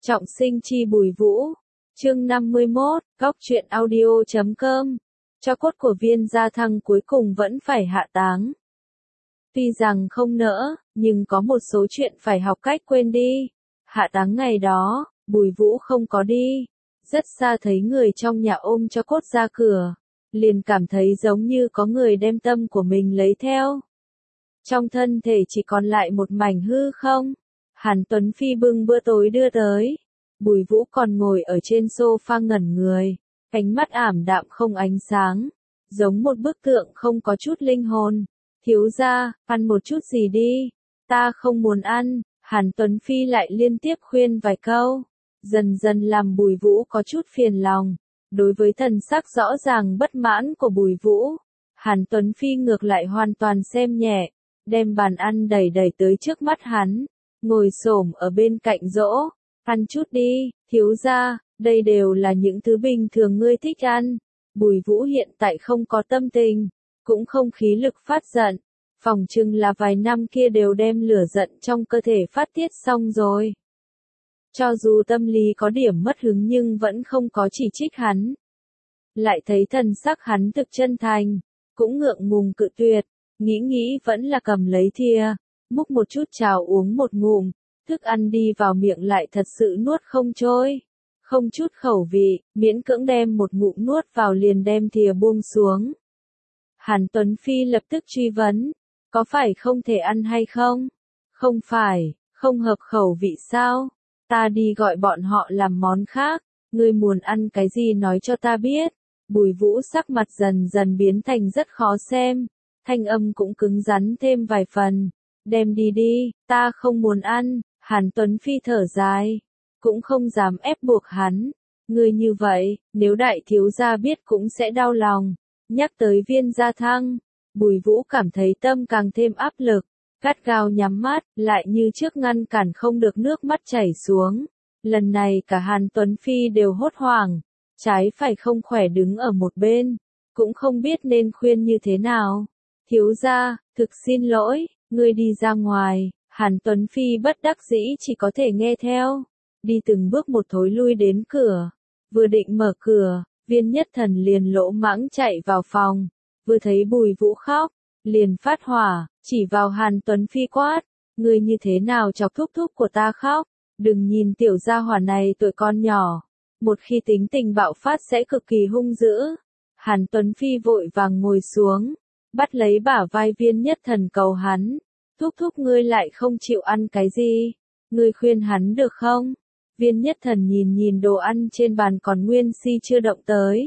Trọng sinh chi Bùi Vũ. Chương 51, góc truyện audio.com. Cho cốt của Viên Gia Thăng cuối cùng vẫn phải hạ táng. Tuy rằng không nỡ, nhưng có một số chuyện phải học cách quên đi. Hạ táng ngày đó, Bùi Vũ không có đi. Rất xa thấy người trong nhà ôm cho cốt ra cửa. Liền cảm thấy giống như có người đem tâm của mình lấy theo. Trong thân thể chỉ còn lại một mảnh hư không. Hàn Tuấn Phi bưng bữa tối đưa tới. Bùi Vũ còn ngồi ở trên sofa ngẩn người. Ánh mắt ảm đạm không ánh sáng. Giống một bức tượng không có chút linh hồn. Thiếu gia, ăn một chút gì đi. Ta không muốn ăn. Hàn Tuấn Phi lại liên tiếp khuyên vài câu. Dần dần làm Bùi Vũ có chút phiền lòng. Đối với thần sắc rõ ràng bất mãn của Bùi Vũ, Hàn Tuấn Phi ngược lại hoàn toàn xem nhẹ. Đem bàn ăn đẩy tới trước mắt hắn. Ngồi xổm ở bên cạnh dỗ. Ăn chút đi, thiếu gia, đây đều là những thứ bình thường ngươi thích ăn. Bùi Vũ hiện tại không có tâm tình, cũng không khí lực phát giận. Phỏng chừng là vài năm kia đều đem lửa giận trong cơ thể phát tiết xong rồi. Cho dù tâm lý có điểm mất hứng nhưng vẫn không có chỉ trích hắn. Lại thấy thần sắc hắn thực chân thành, cũng ngượng ngùng cự tuyệt, nghĩ vẫn là cầm lấy thìa, múc một chút cháo uống một ngụm. Thức ăn đi vào miệng lại thật sự nuốt không trôi. Không chút khẩu vị, miễn cưỡng đem một ngụm nuốt vào liền đem thìa buông xuống. Hàn Tuấn Phi lập tức truy vấn. Có phải không thể ăn hay không? Không phải, không hợp khẩu vị sao? Ta đi gọi bọn họ làm món khác. Ngươi muốn ăn cái gì nói cho ta biết. Bùi Vũ sắc mặt dần dần biến thành rất khó xem. Thanh âm cũng cứng rắn thêm vài phần. Đem đi, ta không muốn ăn. Hàn Tuấn Phi thở dài, cũng không dám ép buộc hắn. Người như vậy, nếu đại thiếu gia biết cũng sẽ đau lòng. Nhắc tới Viên Gia Thăng, Bùi Vũ cảm thấy tâm càng thêm áp lực, gắt gao nhắm mắt, lại như trước ngăn cản không được nước mắt chảy xuống. Lần này cả Hàn Tuấn Phi đều hốt hoảng, trái phải không khỏe đứng ở một bên, cũng không biết nên khuyên như thế nào. Thiếu gia, thực xin lỗi, ngươi đi ra ngoài. Hàn Tuấn Phi bất đắc dĩ chỉ có thể nghe theo, đi từng bước một thối lui đến cửa, vừa định mở cửa, Viên Nhất Thần liền lỗ mãng chạy vào phòng, vừa thấy Bùi Vũ khóc, liền phát hỏa, chỉ vào Hàn Tuấn Phi quát, ngươi như thế nào chọc thúc thúc của ta khóc, đừng nhìn tiểu gia hỏa này tuổi con nhỏ, một khi tính tình bạo phát sẽ cực kỳ hung dữ. Hàn Tuấn Phi vội vàng ngồi xuống, bắt lấy bả vai Viên Nhất Thần cầu hắn. Thúc thúc ngươi lại không chịu ăn cái gì, ngươi khuyên hắn được không? Viên Nhất Thần nhìn đồ ăn trên bàn còn nguyên si chưa động tới.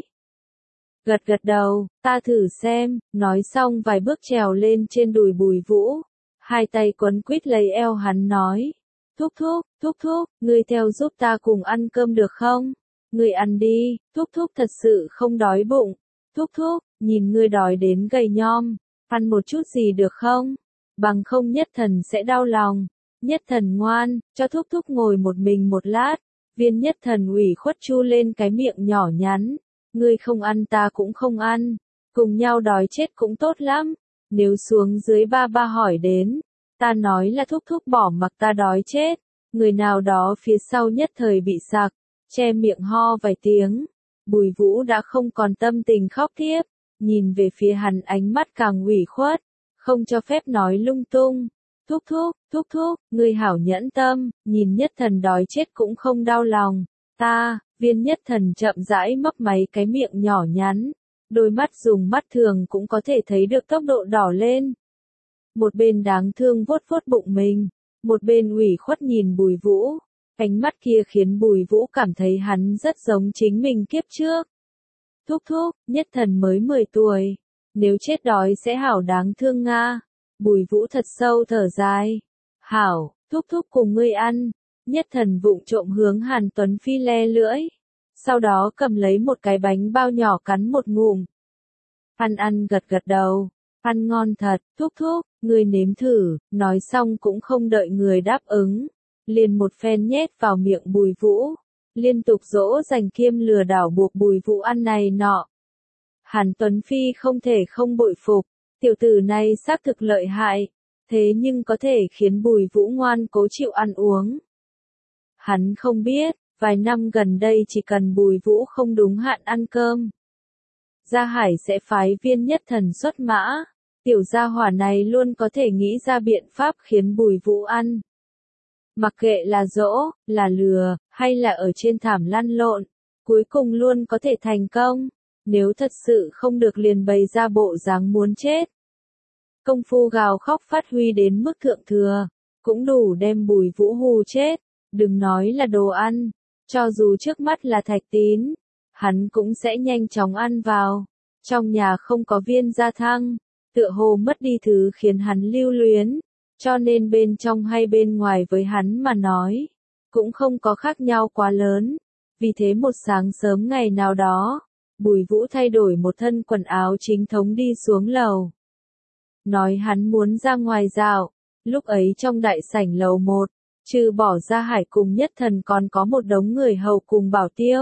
Gật đầu, ta thử xem, nói xong vài bước trèo lên trên đùi Bùi Vũ. Hai tay quấn quýt lấy eo hắn nói. Thúc thúc, ngươi theo giúp ta cùng ăn cơm được không? Ngươi ăn đi, thúc thúc thật sự không đói bụng. Thúc thúc, nhìn ngươi đói đến gầy nhom, ăn một chút gì được không? Bằng không Nhất Thần sẽ đau lòng. Nhất Thần ngoan, cho thúc thúc ngồi một mình một lát. Viên Nhất Thần ủy khuất chu lên cái miệng nhỏ nhắn. Ngươi không ăn ta cũng không ăn. Cùng nhau đói chết cũng tốt lắm. Nếu xuống dưới ba hỏi đến. Ta nói là thúc thúc bỏ mặc ta đói chết. Người nào đó phía sau nhất thời bị sặc. Che miệng ho vài tiếng. Bùi Vũ đã không còn tâm tình khóc tiếp. Nhìn về phía hắn ánh mắt càng ủy khuất. Không cho phép nói lung tung. Thúc thúc, ngươi hảo nhẫn tâm, nhìn Nhất Thần đói chết cũng không đau lòng. Ta, Viên Nhất Thần chậm rãi mấp máy cái miệng nhỏ nhắn. Đôi mắt dùng mắt thường cũng có thể thấy được tốc độ đỏ lên. Một bên đáng thương vuốt bụng mình, một bên ủy khuất nhìn Bùi Vũ. Ánh mắt kia khiến Bùi Vũ cảm thấy hắn rất giống chính mình kiếp trước. Thúc, Nhất Thần mới 10 tuổi. Nếu chết đói sẽ hảo đáng thương nga. Bùi Vũ thật sâu thở dài. Hảo, thúc cùng ngươi ăn. Nhất Thần vụng trộm hướng Hàn Tuấn Phi le lưỡi. Sau đó cầm lấy một cái bánh bao nhỏ cắn một ngụm. Ăn gật đầu. Ăn ngon thật, thúc, ngươi nếm thử. Nói xong cũng không đợi người đáp ứng. Liền một phen nhét vào miệng Bùi Vũ. Liên tục dỗ dành kiêm lừa đảo buộc Bùi Vũ ăn này nọ. Hàn Tuấn Phi không thể không bội phục, tiểu tử này xác thực lợi hại, thế nhưng có thể khiến Bùi Vũ ngoan cố chịu ăn uống. Hắn không biết, vài năm gần đây chỉ cần Bùi Vũ không đúng hạn ăn cơm, Gia Hải sẽ phái Viên Nhất Thần xuất mã. Tiểu gia hỏa này luôn có thể nghĩ ra biện pháp khiến Bùi Vũ ăn. Mặc kệ là dỗ, là lừa, hay là ở trên thảm lăn lộn, cuối cùng luôn có thể thành công. Nếu thật sự không được liền bày ra bộ dáng muốn chết. Công phu gào khóc phát huy đến mức thượng thừa, cũng đủ đem Bùi Vũ hù chết. Đừng nói là đồ ăn, cho dù trước mắt là Thạch Tín, hắn cũng sẽ nhanh chóng ăn vào. Trong nhà không có Viên Gia Thăng, tựa hồ mất đi thứ khiến hắn lưu luyến, cho nên bên trong hay bên ngoài với hắn mà nói, cũng không có khác nhau quá lớn. Vì thế một sáng sớm ngày nào đó, Bùi Vũ thay đổi một thân quần áo chính thống đi xuống lầu. Nói hắn muốn ra ngoài dạo, lúc ấy trong đại sảnh lầu 1, trừ bỏ Gia Hải cùng Nhất Thần còn có một đống người hầu cùng bảo tiêu.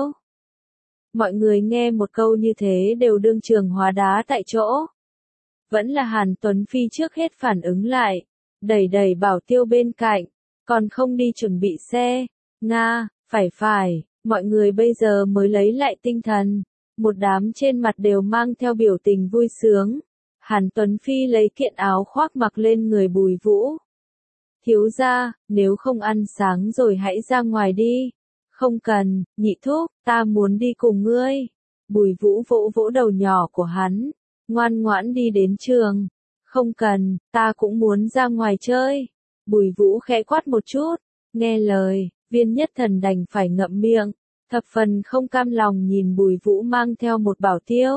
Mọi người nghe một câu như thế đều đương trường hóa đá tại chỗ. Vẫn là Hàn Tuấn Phi trước hết phản ứng lại, đẩy đẩy bảo tiêu bên cạnh, còn không đi chuẩn bị xe. Nga, phải, mọi người bây giờ mới lấy lại tinh thần, một đám trên mặt đều mang theo biểu tình vui sướng. Hàn Tuấn Phi lấy kiện áo khoác mặc lên người Bùi Vũ. Thiếu gia, nếu không ăn sáng rồi hãy ra ngoài đi. Không cần, nhị thúc, ta muốn đi cùng ngươi. Bùi Vũ vỗ vỗ đầu nhỏ của hắn, ngoan ngoãn đi đến trường. Không cần, ta cũng muốn ra ngoài chơi. Bùi Vũ khẽ quát một chút, nghe lời, Viên Nhất Thần đành phải ngậm miệng, thập phần không cam lòng nhìn Bùi Vũ mang theo một bảo tiêu.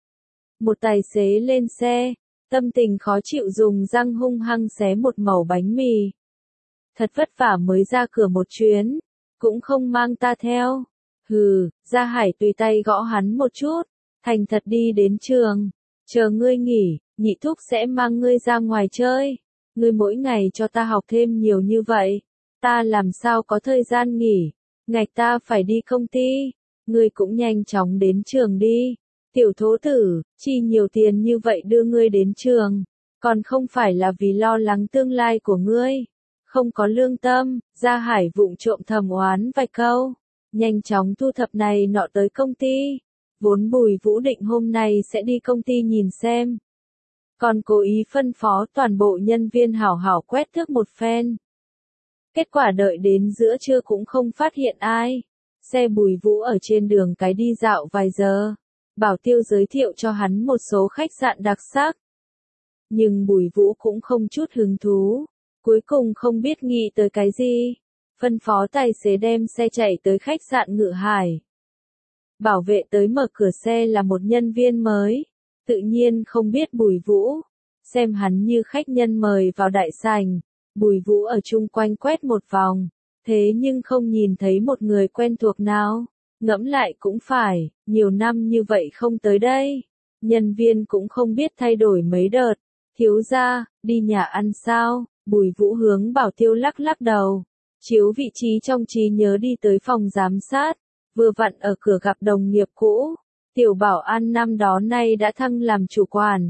Một tài xế lên xe, tâm tình khó chịu dùng răng hung hăng xé một mẩu bánh mì. Thật vất vả mới ra cửa một chuyến, cũng không mang ta theo. Hừ, Gia Hải tùy tay gõ hắn một chút, thành thật đi đến trường. Chờ ngươi nghỉ, nhị thúc sẽ mang ngươi ra ngoài chơi. Ngươi mỗi ngày cho ta học thêm nhiều như vậy, ta làm sao có thời gian nghỉ, ngạch ta phải đi công ty. Ngươi cũng nhanh chóng đến trường đi. Tiểu thố tử, chi nhiều tiền như vậy đưa ngươi đến trường, còn không phải là vì lo lắng tương lai của ngươi. Không có lương tâm. Gia Hải vụng trộm thầm oán vài câu, nhanh chóng thu thập này nọ tới công ty. Vốn Bùi Vũ định hôm nay sẽ đi công ty nhìn xem, còn cố ý phân phó toàn bộ nhân viên hảo hảo quét thước một phen. Kết quả đợi đến giữa trưa cũng không phát hiện ai. Xe Bùi Vũ ở trên đường cái đi dạo vài giờ, bảo tiêu giới thiệu cho hắn một số khách sạn đặc sắc. Nhưng Bùi Vũ cũng không chút hứng thú, cuối cùng không biết nghĩ tới cái gì, phân phó tài xế đem xe chạy tới khách sạn Ngự Hải. Bảo vệ tới mở cửa xe là một nhân viên mới, tự nhiên không biết Bùi Vũ, xem hắn như khách nhân mời vào đại sảnh. Bùi Vũ ở chung quanh quét một vòng, thế nhưng không nhìn thấy một người quen thuộc nào. Ngẫm lại cũng phải, nhiều năm như vậy không tới đây, nhân viên cũng không biết thay đổi mấy đợt. Thiếu gia, đi nhà ăn sao? Bùi Vũ hướng bảo tiêu lắc lắc đầu, chiếu vị trí trong trí nhớ đi tới phòng giám sát, vừa vặn ở cửa gặp đồng nghiệp cũ. Tiểu bảo an năm đó nay đã thăng làm chủ quản.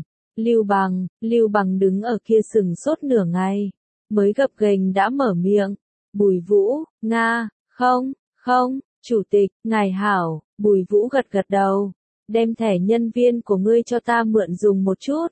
Lưu Bằng đứng ở kia sừng sốt nửa ngày, mới gập ghềnh đã mở miệng. Bùi Vũ, Nga, không, chủ tịch, ngài hảo. Bùi Vũ gật gật đầu, đem thẻ nhân viên của ngươi cho ta mượn dùng một chút.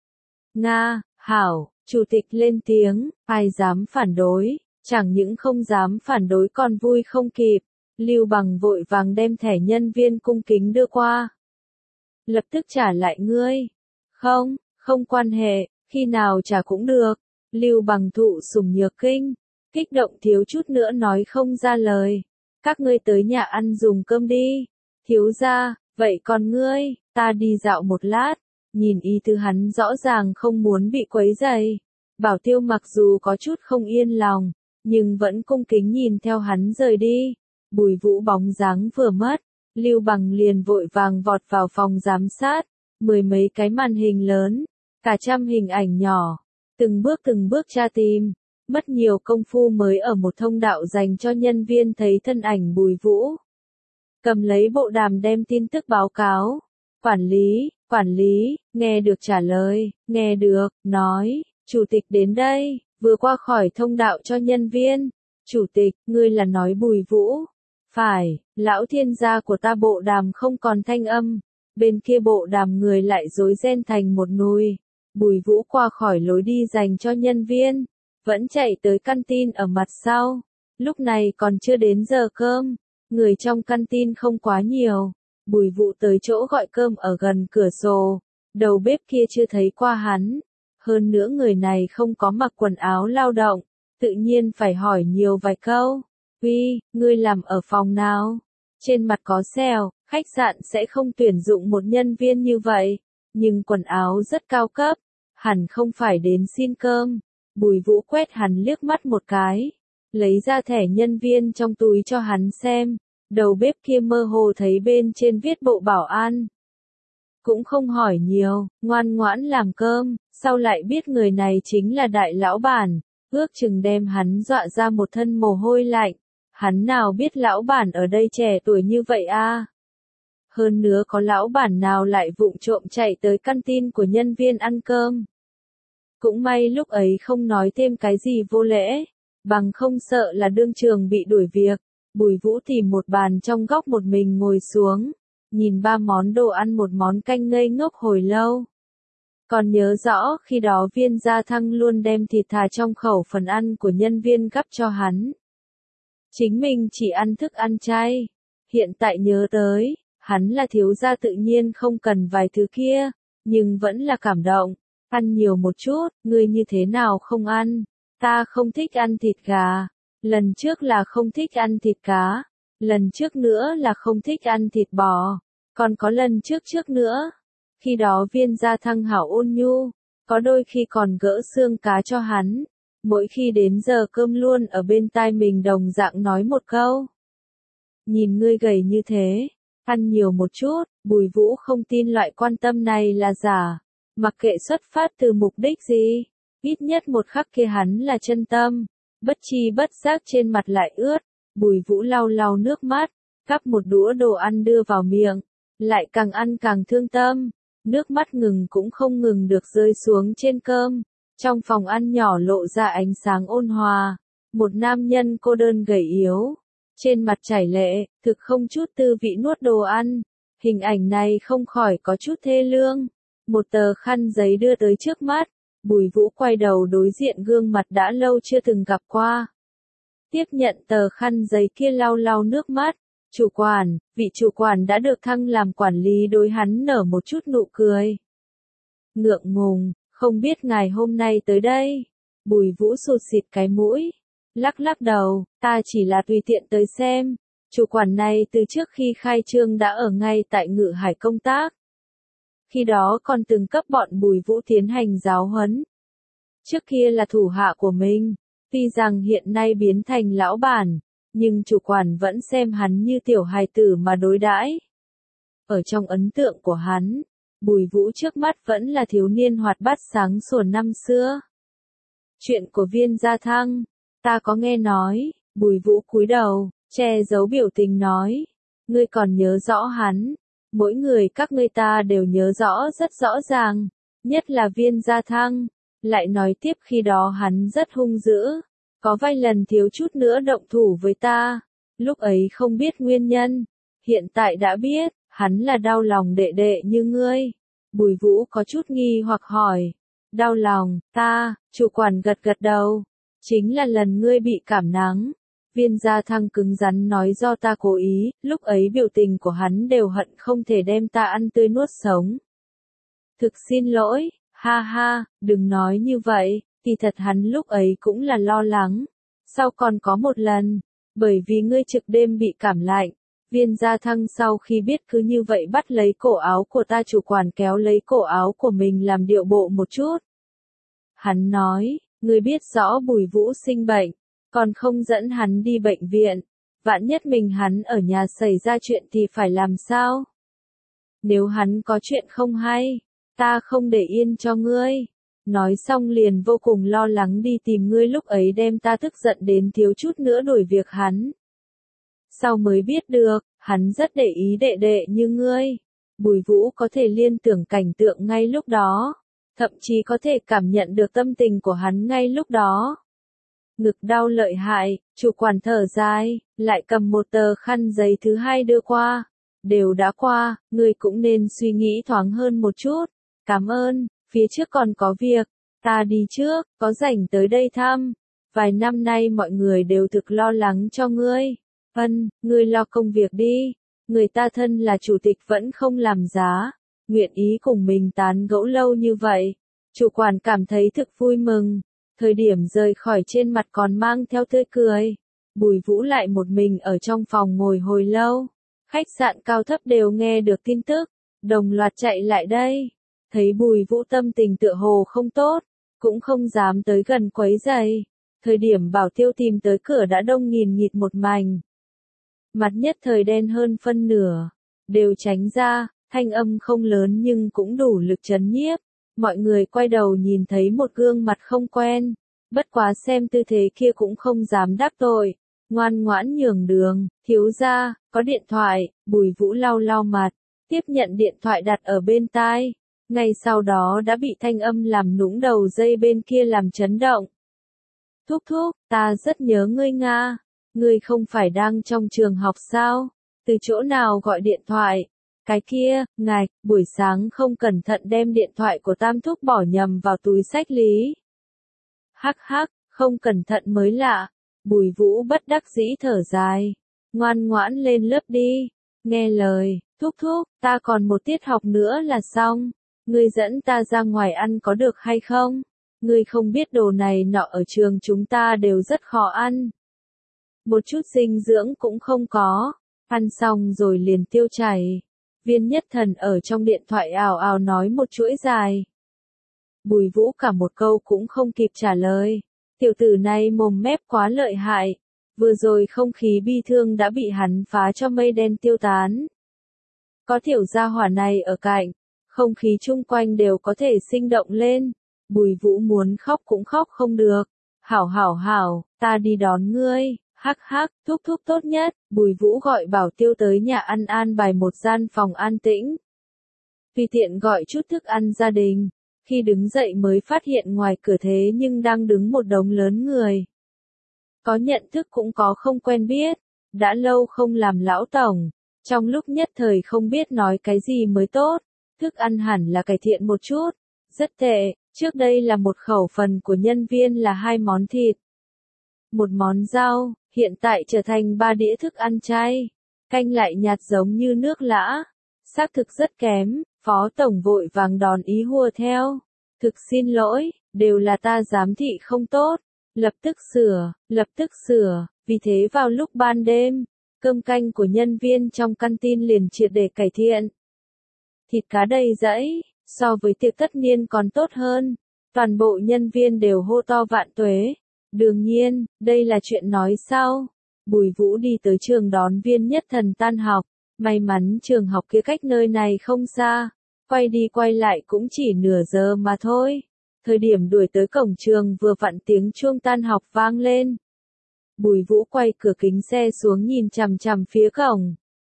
Nga, hảo. Chủ tịch lên tiếng, ai dám phản đối, chẳng những không dám phản đối còn vui không kịp. Lưu Bằng vội vàng đem thẻ nhân viên cung kính đưa qua. Lập tức trả lại ngươi. Không quan hệ, khi nào trả cũng được. Lưu Bằng thụ sủng nhược kinh, kích động thiếu chút nữa nói không ra lời. Các ngươi tới nhà ăn dùng cơm đi. Thiếu gia, vậy còn ngươi, ta đi dạo một lát. Nhìn ý tứ hắn rõ ràng không muốn bị quấy rầy. Bảo tiêu mặc dù có chút không yên lòng, nhưng vẫn cung kính nhìn theo hắn rời đi. Bùi Vũ bóng dáng vừa mất, Lưu Bằng liền vội vàng vọt vào phòng giám sát. Mười mấy cái màn hình lớn, cả trăm hình ảnh nhỏ, từng bước tra tìm. Mất nhiều công phu mới ở một thông đạo dành cho nhân viên thấy thân ảnh Bùi Vũ. Cầm lấy bộ đàm đem tin tức báo cáo. Quản lý, nghe được trả lời, nghe được, nói, chủ tịch đến đây, vừa qua khỏi thông đạo cho nhân viên. Chủ tịch, ngươi là nói Bùi Vũ? Phải, lão thiên gia của ta bộ đàm không còn thanh âm. Bên kia bộ đàm người lại rối ren thành một nùi. Bùi Vũ qua khỏi lối đi dành cho nhân viên, vẫn chạy tới căn tin ở mặt sau. Lúc này còn chưa đến giờ cơm, người trong căn tin không quá nhiều. Bùi Vũ tới chỗ gọi cơm ở gần cửa sổ, đầu bếp kia chưa thấy qua hắn. Hơn nữa người này không có mặc quần áo lao động, tự nhiên phải hỏi nhiều vài câu. Uy, ngươi làm ở phòng nào? Trên mặt có sẹo, khách sạn sẽ không tuyển dụng một nhân viên như vậy, nhưng quần áo rất cao cấp, hẳn không phải đến xin cơm. Bùi Vũ quét hắn liếc mắt một cái, lấy ra thẻ nhân viên trong túi cho hắn xem. Đầu bếp kia mơ hồ thấy bên trên viết bộ bảo an. Cũng không hỏi nhiều, ngoan ngoãn làm cơm, sau lại biết người này chính là đại lão bản, ước chừng đem hắn dọa ra một thân mồ hôi lạnh. Hắn nào biết lão bản ở đây trẻ tuổi như vậy a? Hơn nữa có lão bản nào lại vụng trộm chạy tới căn tin của nhân viên ăn cơm. Cũng may lúc ấy không nói thêm cái gì vô lễ, bằng không sợ là đương trường bị đuổi việc. Bùi Vũ tìm một bàn trong góc một mình ngồi xuống, nhìn 3 món đồ ăn một món canh ngây ngốc hồi lâu. Còn nhớ rõ khi đó Viên Gia Thăng luôn đem thịt thà trong khẩu phần ăn của nhân viên gắp cho hắn. Chính mình chỉ ăn thức ăn chay. Hiện tại nhớ tới, hắn là thiếu gia tự nhiên không cần vài thứ kia, nhưng vẫn là cảm động. Ăn nhiều một chút, ngươi như thế nào không ăn? Ta không thích ăn thịt gà. Lần trước là không thích ăn thịt cá. Lần trước nữa là không thích ăn thịt bò. Còn có lần trước nữa. Khi đó Viên Gia Thăng hảo ôn nhu, có đôi khi còn gỡ xương cá cho hắn. Mỗi khi đến giờ cơm luôn ở bên tai mình đồng dạng nói một câu. Nhìn ngươi gầy như thế, ăn nhiều một chút. Bùi Vũ không tin loại quan tâm này là giả. Mặc kệ xuất phát từ mục đích gì, ít nhất một khắc kia hắn là chân tâm. Bất chi bất giác trên mặt lại ướt. Bùi Vũ lau lau nước mắt, gắp một đũa đồ ăn đưa vào miệng, lại càng ăn càng thương tâm. Nước mắt ngừng cũng không ngừng được rơi xuống trên cơm. Trong phòng ăn nhỏ lộ ra ánh sáng ôn hòa. Một nam nhân cô đơn gầy yếu, trên mặt chảy lệ, thực không chút tư vị nuốt đồ ăn. Hình ảnh này không khỏi có chút thê lương. Một tờ khăn giấy đưa tới trước mắt. Bùi Vũ quay đầu đối diện gương mặt đã lâu chưa từng gặp qua. Tiếp nhận tờ khăn giấy kia lau lau nước mắt. Chủ quản, vị chủ quản đã được thăng làm quản lý đối hắn nở một chút nụ cười. Ngượng ngùng, không biết ngài hôm nay tới đây. Bùi Vũ sụt xịt cái mũi, lắc lắc đầu, ta chỉ là tùy tiện tới xem. Chủ quản này từ trước khi khai trương đã ở ngay tại Ngự Hải công tác. Khi đó còn từng cấp bọn Bùi Vũ tiến hành giáo huấn. Trước kia là thủ hạ của mình, tuy rằng hiện nay biến thành lão bản, nhưng chủ quản vẫn xem hắn như tiểu hài tử mà đối đãi. Ở trong ấn tượng của hắn, Bùi Vũ trước mắt vẫn là thiếu niên hoạt bát sáng sủa năm xưa. Chuyện của Viên Gia Thăng, ta có nghe nói. Bùi Vũ cúi đầu, che giấu biểu tình nói. Ngươi còn nhớ rõ hắn. Mỗi người các ngươi ta đều nhớ rõ rất rõ ràng. Nhất là Viên Gia Thăng. Lại nói tiếp khi đó hắn rất hung dữ. Có vài lần thiếu chút nữa động thủ với ta. Lúc ấy không biết nguyên nhân. Hiện tại đã biết, hắn là đau lòng đệ đệ như ngươi. Bùi Vũ có chút nghi hoặc hỏi. Đau lòng, ta, chủ quản gật gật đầu. Chính là lần ngươi bị cảm nắng. Viên Gia Thăng cứng rắn nói do ta cố ý, lúc ấy biểu tình của hắn đều hận không thể đem ta ăn tươi nuốt sống. Thực xin lỗi, ha ha, đừng nói như vậy, kỳ thật hắn lúc ấy cũng là lo lắng. Sau còn có một lần, bởi vì ngươi trực đêm bị cảm lạnh, Viên Gia Thăng sau khi biết cứ như vậy bắt lấy cổ áo của ta, chủ quản kéo lấy cổ áo của mình làm điệu bộ một chút. Hắn nói, ngươi biết rõ Bùi Vũ sinh bệnh, còn không dẫn hắn đi bệnh viện, vạn nhất mình hắn ở nhà xảy ra chuyện thì phải làm sao? Nếu hắn có chuyện không hay, ta không để yên cho ngươi. Nói xong liền vô cùng lo lắng đi tìm ngươi, lúc ấy đem ta tức giận đến thiếu chút nữa đuổi việc hắn. Sau mới biết được, hắn rất để ý đệ đệ như ngươi. Bùi Vũ có thể liên tưởng cảnh tượng ngay lúc đó, thậm chí có thể cảm nhận được tâm tình của hắn ngay lúc đó. Ngực đau lợi hại, Chủ quản thở dài, lại cầm một tờ khăn giấy thứ hai đưa qua. Đều đã qua, ngươi cũng nên suy nghĩ thoáng hơn một chút. Cảm ơn, phía trước còn có việc. Ta đi trước, có rảnh tới đây thăm. Vài năm nay mọi người đều thực lo lắng cho ngươi. Ngươi lo công việc đi. Người ta thân là chủ tịch vẫn không làm giá. Nguyện ý cùng mình tán gẫu lâu như vậy. Chủ quản cảm thấy thực vui mừng. Thời điểm rời khỏi trên mặt còn mang theo tươi cười. Bùi Vũ lại một mình ở trong phòng ngồi hồi lâu. Khách sạn cao thấp đều nghe được tin tức. Đồng loạt chạy lại đây. Thấy Bùi Vũ tâm tình tựa hồ không tốt. Cũng không dám tới gần quấy rầy. Thời điểm Bảo Tiêu tìm tới cửa đã đông nghìn nghịt một mảnh. Mặt nhất thời đen hơn phân nửa. Đều tránh ra, thanh âm không lớn nhưng cũng đủ lực chấn nhiếp. Mọi người quay đầu nhìn thấy một gương mặt không quen. Bất quá xem tư thế kia cũng không dám đắc tội. Ngoan ngoãn nhường đường, thiếu gia, có điện thoại. Bùi Vũ lau lau mặt. Tiếp nhận điện thoại đặt ở bên tai. Ngay sau đó đã bị thanh âm làm nũng đầu dây bên kia làm chấn động. Thúc thúc, ta rất nhớ ngươi Nga. Ngươi không phải đang trong trường học sao? Từ chỗ nào gọi điện thoại? Cái kia, ngài, buổi sáng không cẩn thận đem điện thoại của Tam thúc bỏ nhầm vào túi xách lý. Hắc hắc, không cẩn thận mới lạ. Bùi Vũ bất đắc dĩ thở dài. Ngoan ngoãn lên lớp đi. Nghe lời, thúc thúc, ta còn một tiết học nữa là xong. Ngươi dẫn ta ra ngoài ăn có được hay không? Ngươi không biết đồ này nọ ở trường chúng ta đều rất khó ăn. Một chút dinh dưỡng cũng không có. Ăn xong rồi liền tiêu chảy. Viên Nhất Thần ở trong điện thoại ào ào nói một chuỗi dài. Bùi Vũ cả một câu cũng không kịp trả lời. Tiểu tử này mồm mép quá lợi hại. Vừa rồi không khí bi thương đã bị hắn phá cho mây đen tiêu tán. Có tiểu gia hỏa này ở cạnh. Không khí chung quanh đều có thể sinh động lên. Bùi Vũ muốn khóc cũng khóc không được. Hảo, ta đi đón ngươi. Hắc hắc, thúc thúc tốt nhất. Bùi Vũ gọi Bảo Tiêu tới nhà ăn an bài một gian phòng an tĩnh. Tùy tiện gọi chút thức ăn gia đình. Khi đứng dậy mới phát hiện ngoài cửa thế nhưng đang đứng một đống lớn người. Có nhận thức cũng có không quen biết. Đã lâu không làm lão tổng. Trong lúc nhất thời không biết nói cái gì mới tốt. Thức ăn hẳn là cải thiện một chút. Rất tệ, trước đây là một khẩu phần của nhân viên là 2 món thịt. Một món rau, hiện tại trở thành 3 đĩa thức ăn chay. Canh lại nhạt giống như nước lã. Xác thực rất kém, phó tổng vội vàng đòn ý hùa theo. Thực xin lỗi, đều là ta giám thị không tốt. Lập tức sửa, vì thế vào lúc ban đêm, cơm canh của nhân viên trong canteen liền triệt để cải thiện. Thịt cá đầy dẫy, so với tiệc tất niên còn tốt hơn. Toàn bộ nhân viên đều hô to vạn tuế. Đương nhiên, đây là chuyện nói sau. Bùi Vũ đi tới trường đón Viên Nhất Thần tan học. May mắn trường học kia cách nơi này không xa. Quay đi quay lại cũng chỉ nửa giờ mà thôi. Thời điểm đuổi tới cổng trường vừa vặn tiếng chuông tan học vang lên. Bùi Vũ quay cửa kính xe xuống nhìn chằm chằm phía cổng.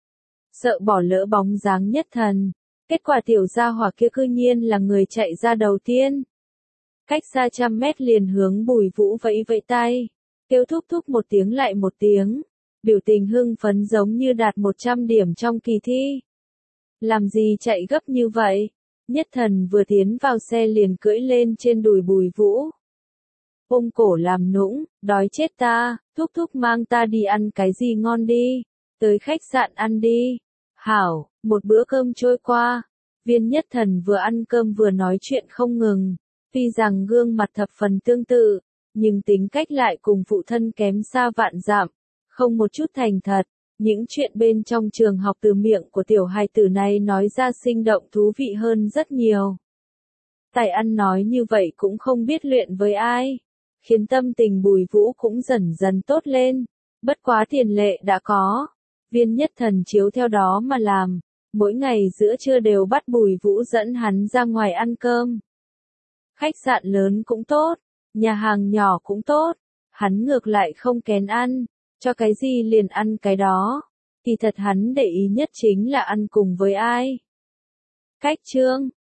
Sợ bỏ lỡ bóng dáng Nhất Thần. Kết quả tiểu gia hỏa kia cư nhiên là người chạy ra đầu tiên. Cách xa 100 mét liền hướng Bùi Vũ vẫy vẫy tay. Kêu thúc thúc một tiếng lại một tiếng. Biểu tình hưng phấn giống như đạt 100 điểm trong kỳ thi. Làm gì chạy gấp như vậy? Nhất Thần vừa tiến vào xe liền cưỡi lên trên đùi Bùi Vũ. Ôm cổ làm nũng, đói chết ta, thúc thúc mang ta đi ăn cái gì ngon đi. Tới khách sạn ăn đi. Hảo, một bữa cơm trôi qua. Viên Nhất Thần vừa ăn cơm vừa nói chuyện không ngừng. Tuy rằng gương mặt thập phần tương tự, nhưng tính cách lại cùng phụ thân kém xa vạn dặm. Không một chút thành thật. Những chuyện bên trong trường học từ miệng của tiểu hài tử này nói ra sinh động thú vị hơn rất nhiều. Tài ăn nói như vậy cũng không biết luyện với ai. Khiến tâm tình Bùi Vũ cũng dần dần tốt lên. Bất quá tiền lệ đã có. Viên Nhất Thần chiếu theo đó mà làm. Mỗi ngày giữa trưa đều bắt Bùi Vũ dẫn hắn ra ngoài ăn cơm. Khách sạn lớn cũng tốt. Nhà hàng nhỏ cũng tốt. Hắn ngược lại không kén ăn. Cho cái gì liền ăn cái đó. Thì thật hắn để ý nhất chính là ăn cùng với ai. Cách chương